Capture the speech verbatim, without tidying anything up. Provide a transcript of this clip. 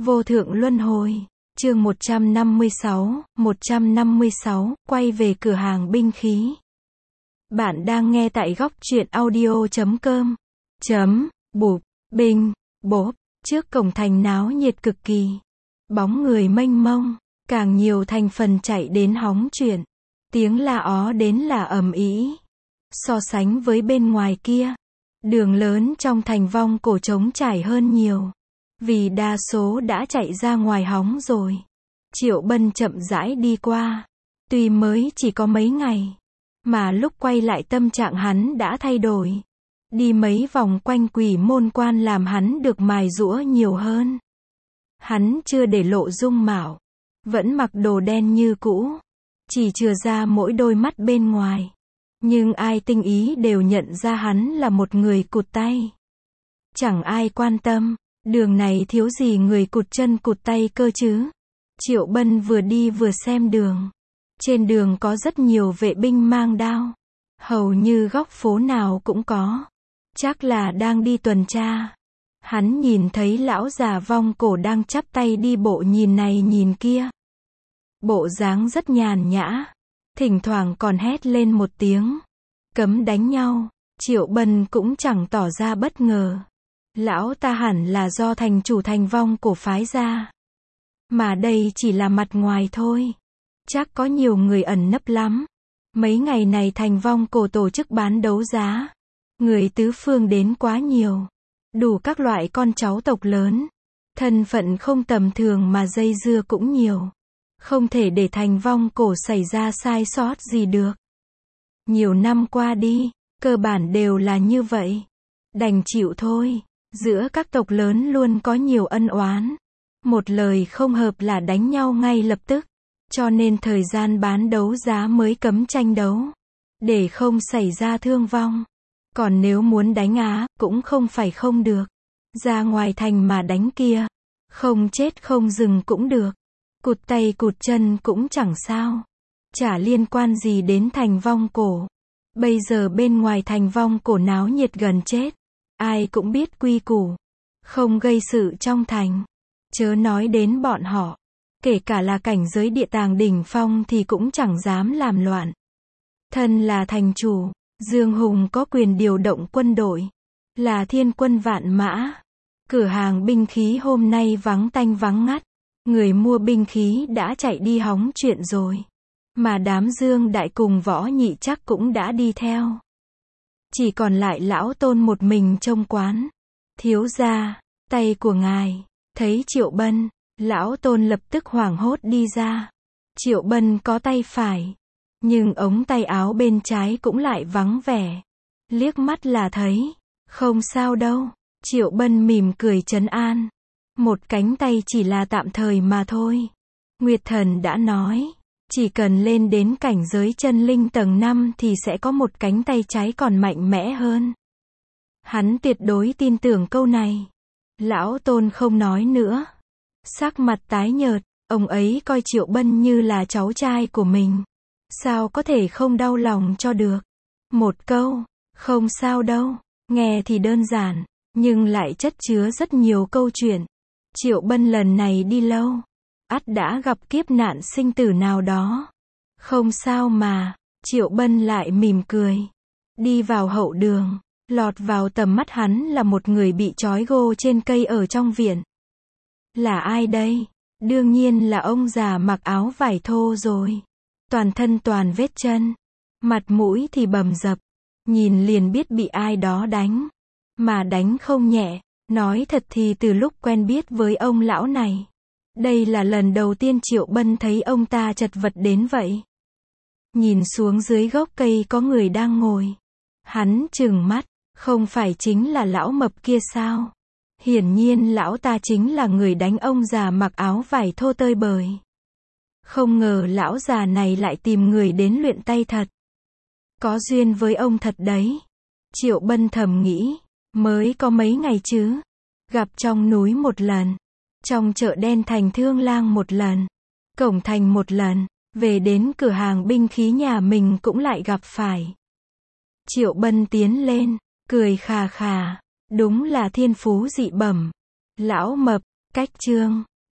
Vô thượng luân hồi. Chương một trăm năm mươi sáu, một trăm năm mươi sáu, quay về cửa hàng binh khí. Bạn đang nghe tại góc truyện audio chấm com. Chấm, bụp, binh, bốp, trước cổng thành náo nhiệt cực kỳ. Bóng người mênh mông, càng nhiều thành phần chạy đến hóng chuyện. Tiếng la ó đến là ầm ĩ. So sánh với bên ngoài kia, đường lớn trong thành Vong Cổ trống trải hơn nhiều. Vì đa số đã chạy ra ngoài hóng rồi. Triệu Bân chậm rãi đi qua. Tuy mới chỉ có mấy ngày, mà lúc quay lại tâm trạng hắn đã thay đổi. Đi mấy vòng quanh Quỷ Môn Quan làm hắn được mài giũa nhiều hơn. Hắn chưa để lộ dung mạo, vẫn mặc đồ đen như cũ, chỉ chừa ra mỗi đôi mắt bên ngoài. Nhưng ai tinh ý đều nhận ra hắn là một người cụt tay. Chẳng ai quan tâm, đường này thiếu gì người cụt chân cụt tay cơ chứ. Triệu Bân vừa đi vừa xem đường. Trên đường có rất nhiều vệ binh mang đao. Hầu như góc phố nào cũng có. Chắc là đang đi tuần tra. Hắn nhìn thấy lão già Vong Cổ đang chắp tay đi bộ nhìn này nhìn kia. Bộ dáng rất nhàn nhã. Thỉnh thoảng còn hét lên một tiếng. Cấm đánh nhau. Triệu Bân cũng chẳng tỏ ra bất ngờ. Lão ta hẳn là do thành chủ thành Vong Cổ phái ra. Mà đây chỉ là mặt ngoài thôi. Chắc có nhiều người ẩn nấp lắm. Mấy ngày này thành Vong Cổ tổ chức bán đấu giá. Người tứ phương đến quá nhiều. Đủ các loại con cháu tộc lớn. Thân phận không tầm thường mà dây dưa cũng nhiều. Không thể để thành Vong Cổ xảy ra sai sót gì được. Nhiều năm qua đi, cơ bản đều là như vậy. Đành chịu thôi. Giữa các tộc lớn luôn có nhiều ân oán. Một lời không hợp là đánh nhau ngay lập tức. Cho nên thời gian bán đấu giá mới cấm tranh đấu. Để không xảy ra thương vong. Còn nếu muốn đánh á, cũng không phải không được. Ra ngoài thành mà đánh kia. Không chết không dừng cũng được. Cụt tay cụt chân cũng chẳng sao. Chả liên quan gì đến thành Vong Cổ. Bây giờ bên ngoài thành Vong Cổ náo nhiệt gần chết. Ai cũng biết quy củ. Không gây sự trong thành. Chớ nói đến bọn họ. Kể cả là cảnh giới địa tàng đỉnh phong thì cũng chẳng dám làm loạn. Thân là thành chủ, Dương Hùng có quyền điều động quân đội. Là thiên quân vạn mã. Cửa hàng binh khí hôm nay vắng tanh vắng ngắt. Người mua binh khí đã chạy đi hóng chuyện rồi. Mà đám Dương Đại cùng Võ Nhị chắc cũng đã đi theo. Chỉ còn lại lão Tôn một mình trông quán. Thiếu gia, tay của ngài. Thấy Triệu Bân, lão Tôn lập tức hoảng hốt đi ra. Triệu Bân có tay phải. Nhưng ống tay áo bên trái cũng lại vắng vẻ. Liếc mắt là thấy. Không sao đâu. Triệu Bân mỉm cười trấn an. Một cánh tay chỉ là tạm thời mà thôi. Nguyệt Thần đã nói. Chỉ cần lên đến cảnh giới chân linh tầng năm thì sẽ có một cánh tay trái còn mạnh mẽ hơn. Hắn tuyệt đối tin tưởng câu này. Lão Tôn không nói nữa. Sắc mặt tái nhợt, ông ấy coi Triệu Bân như là cháu trai của mình. Sao có thể không đau lòng cho được. Một câu, không sao đâu, nghe thì đơn giản, nhưng lại chất chứa rất nhiều câu chuyện. Triệu Bân lần này đi lâu. Ắt đã gặp kiếp nạn sinh tử nào đó. Không sao mà, Triệu Bân lại mỉm cười. Đi vào hậu đường, lọt vào tầm mắt hắn là một người bị trói gô trên cây ở trong viện. Là ai đây? Đương nhiên là ông già mặc áo vải thô rồi. Toàn thân toàn vết chân. Mặt mũi thì bầm dập. Nhìn liền biết bị ai đó đánh. Mà đánh không nhẹ. Nói thật thì từ lúc quen biết với ông lão này. Đây là lần đầu tiên Triệu Bân thấy ông ta chật vật đến vậy. Nhìn xuống dưới gốc cây có người đang ngồi. Hắn trừng mắt, không phải chính là lão mập kia sao? Hiển nhiên lão ta chính là người đánh ông già mặc áo vải thô tơi bời. Không ngờ lão già này lại tìm người đến luyện tay thật. Có duyên với ông thật đấy. Triệu Bân thầm nghĩ, mới có mấy ngày chứ. Gặp trong núi một lần. Trong chợ đen thành Thương Lang một lần. Cổng thành một lần. Về đến cửa hàng binh khí nhà mình cũng lại gặp phải. Triệu Bân tiến lên, cười khà khà. Đúng là thiên phú dị bẩm. Lão mập, cách chương.